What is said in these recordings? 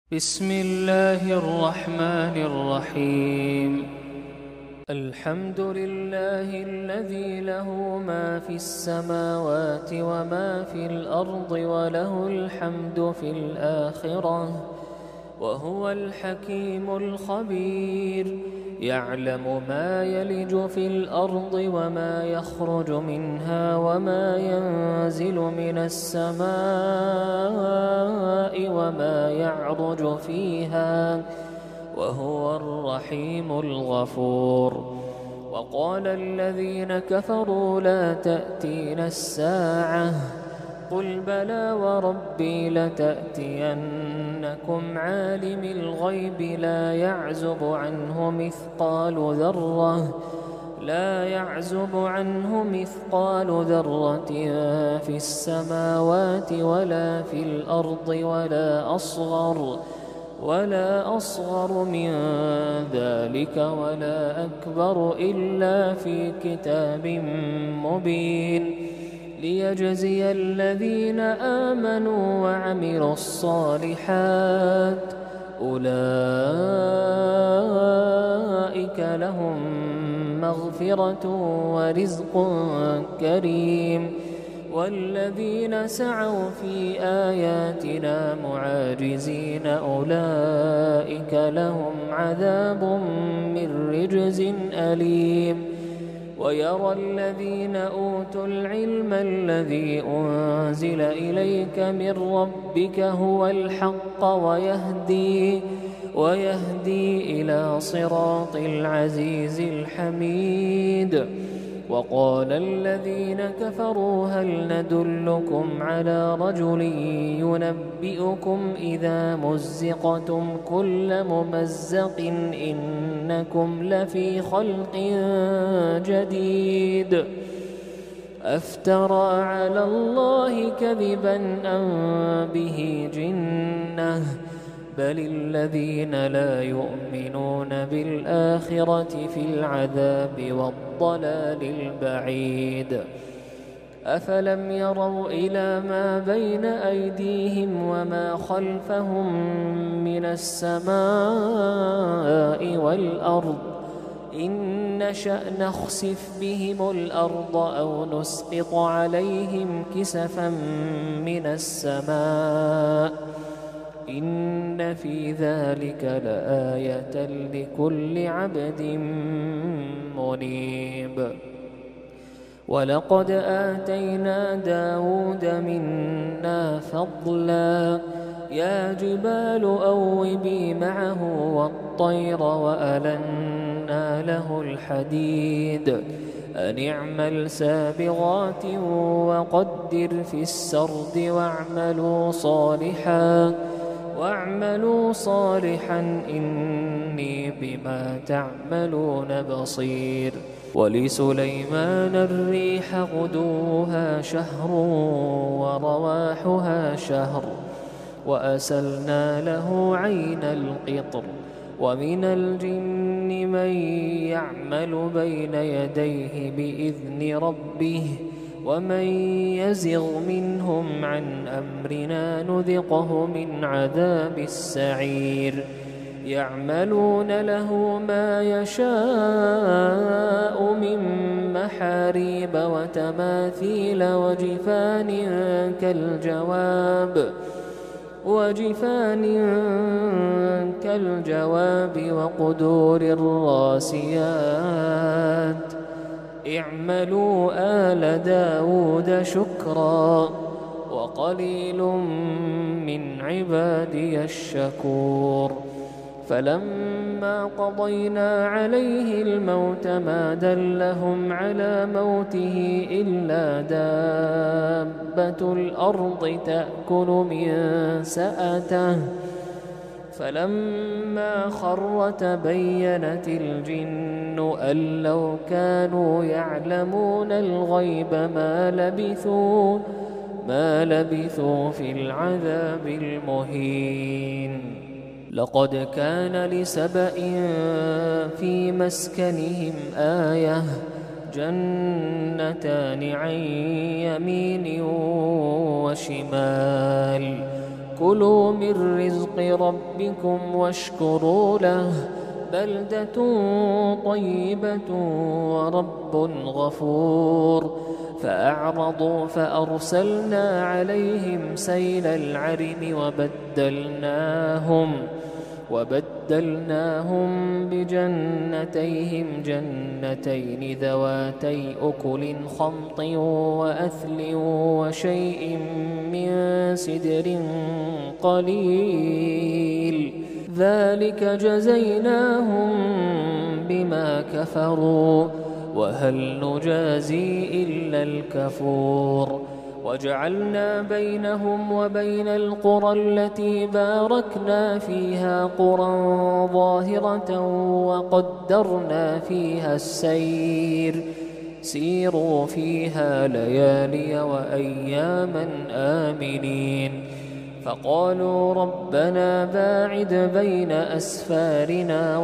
بسم الله الرحمن الرحيم. الحمد لله الذي له ما في السماوات وما في الأرض وله الحمد في الآخرة وهو الحكيم الخبير. يعلم ما يلج في الأرض وما يخرج منها وما ينزل من السماء وما يعرج فيها وهو الرحيم الغفور. وقال الذين كفروا لا تأتينا الساعة قل بلى وربي لتأتينكم عالم الغيب لا يعزب عنه مثقال ذرة في السماوات ولا في الأرض ولا أصغر من ذلك ولا أكبر إلا في كتاب مبين ليجزي الذين آمنوا وعملوا الصالحات أولئك لهم مغفرة ورزق كريم. والذين سعوا في آياتنا معاجزين أولئك لهم عذاب من رجز أليم. ويرى الذين أوتوا العلم الذي أنزل إليك من ربك هو الحق ويهدي إلى صراط العزيز الحميد. وقال الذين كفروا هل ندلكم على رجل ينبئكم إذا مزقتم كل ممزق إنكم لفي خلق جديد أفترى على الله كذبا أم به جنة بل الذين لا يؤمنون بالآخرة في العذاب والضلال البعيد. أفلم يروا إلى ما بين أيديهم وما خلفهم من السماء والأرض إن نشأ نخسف بهم الأرض أو نسقط عليهم كسفا من السماء إن في ذلك لآية لكل عبد منيب. ولقد آتينا داود منا فضلا يا جبال أوبي معه والطير وألنا له الحديد أن اعمل سابغات وقدر في السرد واعملوا صالحا إني بما تعملون بصير. ولسليمان الريح غدوها شهر ورواحها شهر وأسلنا له عين القطر. ومن الجن من يعمل بين يديه بإذن ربه ومن يزغ منهم عن أمرنا نذقه من عذاب السعير. يعملون له ما يشاء من محاريب وتماثيل وجفان كالجواب وقدور الراسيات. اعملوا آل داود شكرا وقليل من عبادي الشكور. فلما قضينا عليه الموت ما دلهم على موته إلا دابة الأرض تأكل من سأته فلما خر تبينت الجن أن لو كانوا يعلمون الغيب ما لبثوا في العذاب المهين. لقد كان لسبإ في مسكنهم آية جنتان عن يمين وشمال كلوا من رزق ربكم واشكروا له بلدة طيبة ورب غفور فأعرضوا فأرسلنا عليهم سيل العرم وبدلناهم بجنتيهم جنتين ذواتي أكل خمط وأثل وشيء من سدر قليل ذلك جزيناهم بما كفروا وهل نجازي إلا الكفور وجعلنا بينهم وبين القرى التي باركنا فيها قرى ظاهرة وقدرنا فيها السير سيروا فيها ليالي وأياما آمنين فقالوا ربنا باعد بين أسفارنا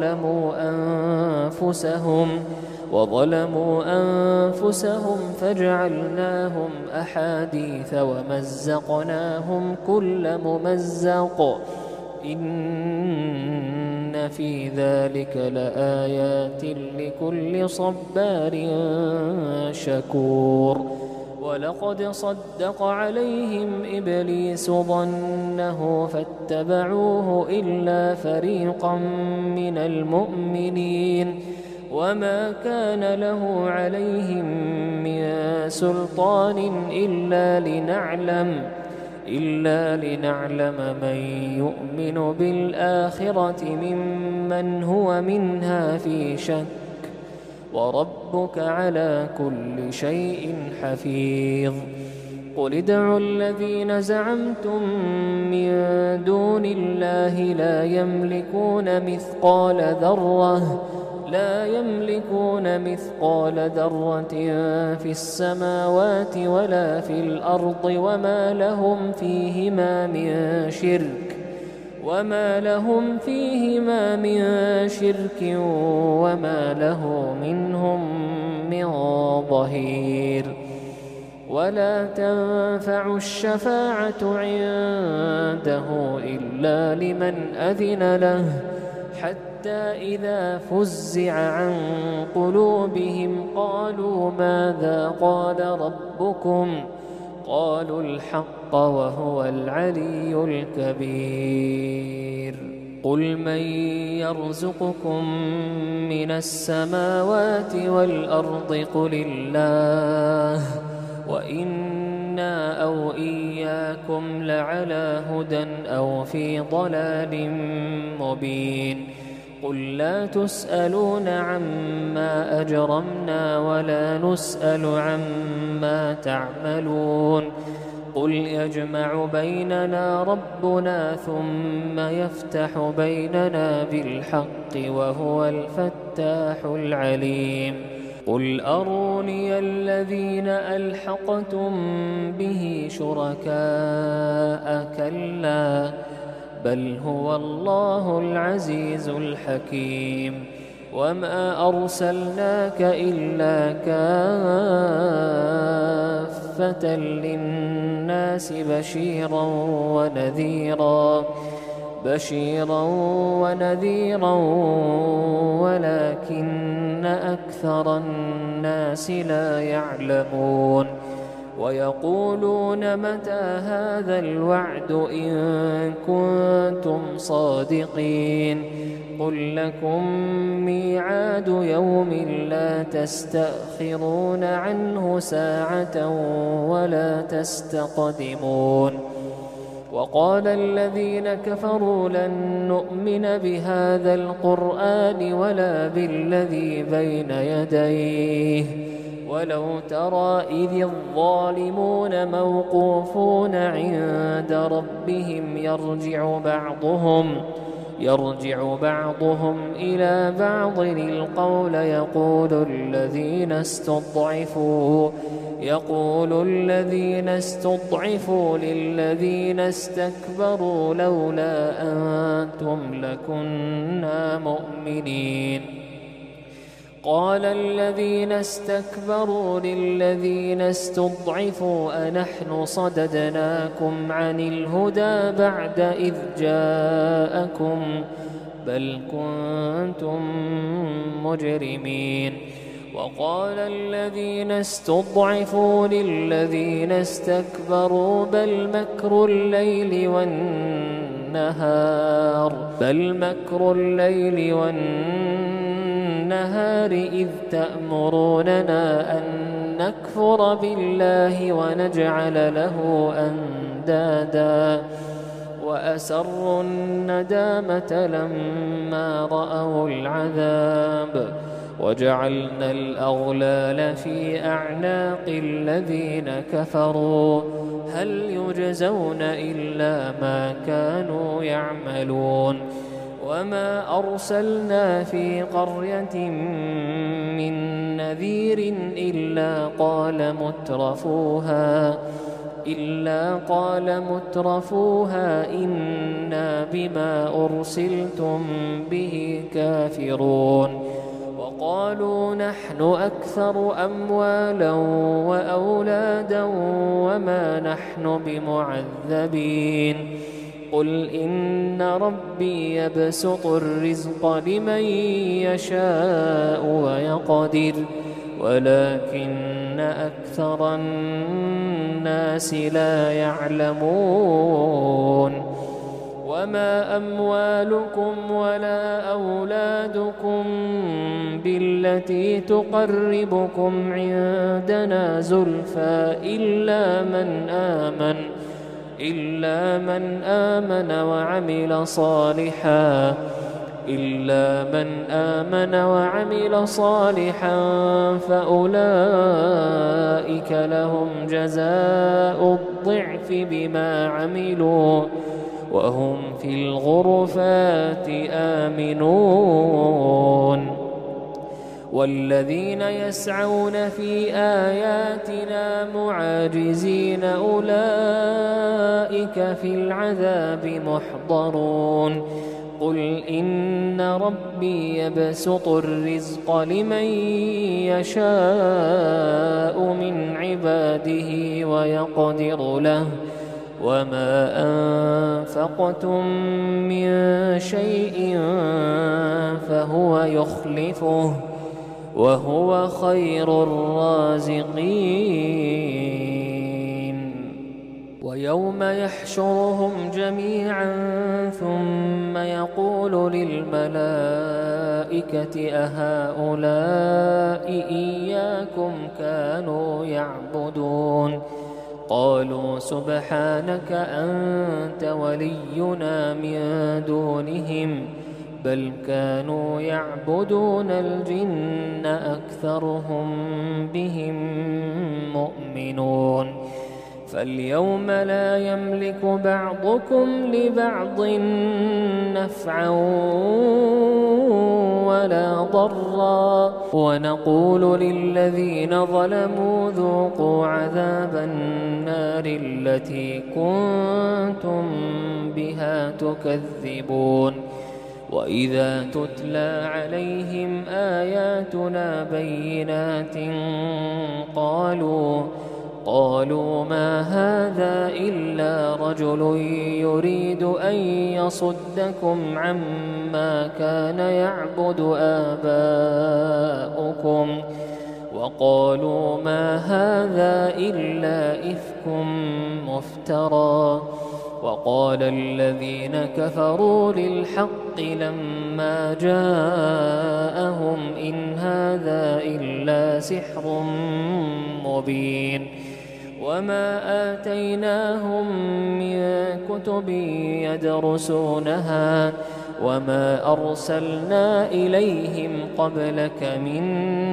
وظلموا أنفسهم فجعلناهم أحاديث ومزقناهم كل ممزق إن في ذلك لآيات لكل صبار شكور ولقد صدق عليهم إبليس ظنه فاتبعوه إلا فريقا من المؤمنين وما كان له عليهم من سلطان إلا لنعلم من يؤمن بالآخرة ممن هو منها في شك وربك على كل شيء حفيظ قل ادعوا الذين زعمتم من دون الله لا يملكون مثقال ذرة في السماوات ولا في الأرض وما لهم فيهما من شرك وما له منهم من ظهير ولا تنفع الشفاعة عنده إلا لمن أذن له حتى إذا فزع عن قلوبهم قالوا ماذا قال ربكم قالوا الحق وهو العلي الكبير قل من يرزقكم من السماوات والأرض قل الله وإنا أو إياكم لعلى هدى أو في ضلال مبين قل لا تسألون عما أجرمنا ولا نسأل عما تعملون قل يجمع بيننا ربنا ثم يفتح بيننا بالحق وهو الفتاح العليم قل أروني الذين ألحقتم به شركاء كلا بل هو الله العزيز الحكيم وما أرسلناك إلا كافة للناس بشيرا ونذيرا ولكن أكثر الناس لا يعلمون ويقولون متى هذا الوعد إن كنتم صادقين قل لكم ميعاد يوم لا تستأخرون عنه ساعة ولا تستقدمون وقال الذين كفروا لن نؤمن بهذا القرآن ولا بالذي بين يديه ولو ترى إذ الظالمون موقوفون عند ربهم يرجع بعضهم إلى بعض القول يقول الذين استضعفوا للذين استكبروا لولا أنتم لكنا مؤمنين قال الذين استكبروا للذين استضعفوا أنحن صددناكم عن الهدى بعد إذ جاءكم بل كنتم مجرمين. وقال الذين استضعفوا للذين استكبروا بل مكر الليل والنهار إذ تأمروننا أن نكفر بالله ونجعل له أندادا وأسروا الندامة لما رأوا العذاب وجعلنا الأغلال في أعناق الذين كفروا هل يجزون إلا ما كانوا يعملون. وما أرسلنا في قرية من نذير إلا قال مترفوها إنا بما أرسلتم به كافرون. وقالوا نحن أكثر أموالا وأولادا وما نحن بمعذبين. قل إن ربي يبسط الرزق لمن يشاء ويقدر ولكن أكثر الناس لا يعلمون. وما أموالكم ولا أولادكم بالتي تقربكم عندنا زلفى إلا من آمن وعمل صالحا فأولئك لهم جزاء الضعف بما عملوا وهم في الغرفات آمنون. والذين يسعون في آياتنا معاجزين أولئك في العذاب محضرون. قل إن ربي يبسط الرزق لمن يشاء من عباده ويقدر له وما أنفقتم من شيء فهو يخلفه وهو خير الرازقين. ويوم يحشرهم جميعا ثم يقول للملائكة أهؤلاء إياكم كانوا يعبدون قالوا سبحانك أنت ولينا من دونهم بل كانوا يعبدون الجن أكثرهم بهم مؤمنون. فاليوم لا يملك بعضكم لبعض نفعا ولا ضرا ونقول للذين ظلموا ذوقوا عذاب النار التي كنتم بها تكذبون. وإذا تتلى عليهم آياتنا بينات قالوا ما هذا إلا رجل يريد أن يصدكم عما كان يعبد آباؤكم وقالوا ما هذا إلا إفك مفترى. وقال الذين كفروا للحق لما جاءهم إن هذا إلا سحر مبين. وما آتيناهم من كتب يدرسونها وما أرسلنا إليهم قبلك من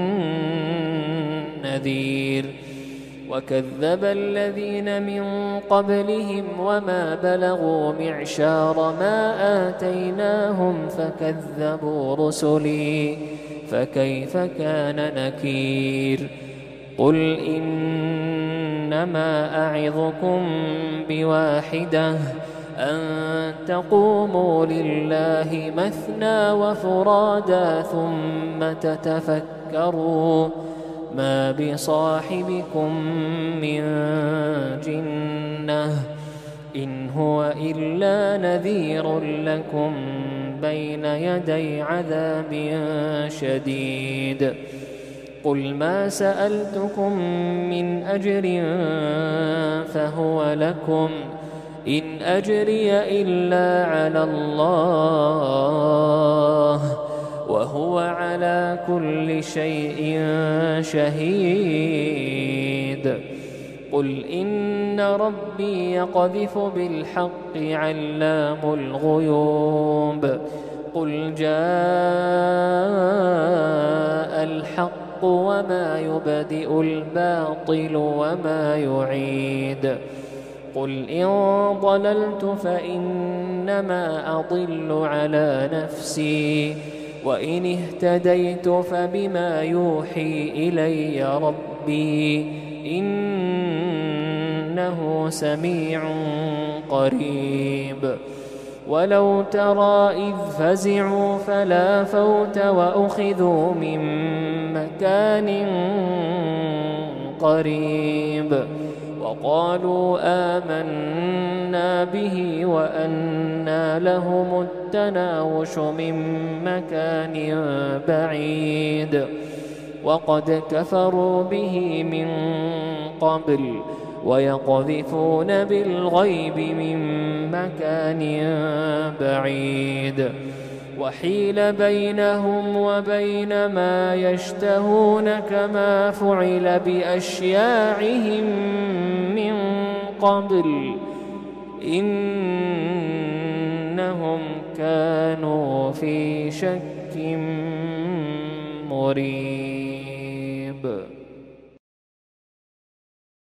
نذير. وكذب الذين من قبلهم وما بلغوا معشار ما آتيناهم فكذبوا رسلي فكيف كان نكير. قل إنما أعظكم بواحدة أن تقوموا لله مثنى وفرادا ثم تتفكروا ما بصاحبكم من جنة إن هو إلا نذير لكم بين يدي عذاب شديد قل ما سألتكم من أجر فهو لكم إن أجري إلا على الله وهو على كل شيء شهيد قل إن ربي يقذف بالحق علام الغيوب قل جاء الحق وما يبدئ الباطل وما يعيد قل إن ضللت فإنما أضل على نفسي وإن اهتديت فبما يوحي إلي ربي إنه سميع قريب ولو ترى إذ فزعوا فلا فوت وأخذوا من مكان قريب وقالوا آمنا به وأنى لهم التناوش من مكان بعيد وقد كفروا به من قبل ويقذفون بالغيب من مكان بعيد وحيل بينهم وبين ما يشتهون كما فعل بأشياعهم من قبل إنهم كانوا في شك مريب.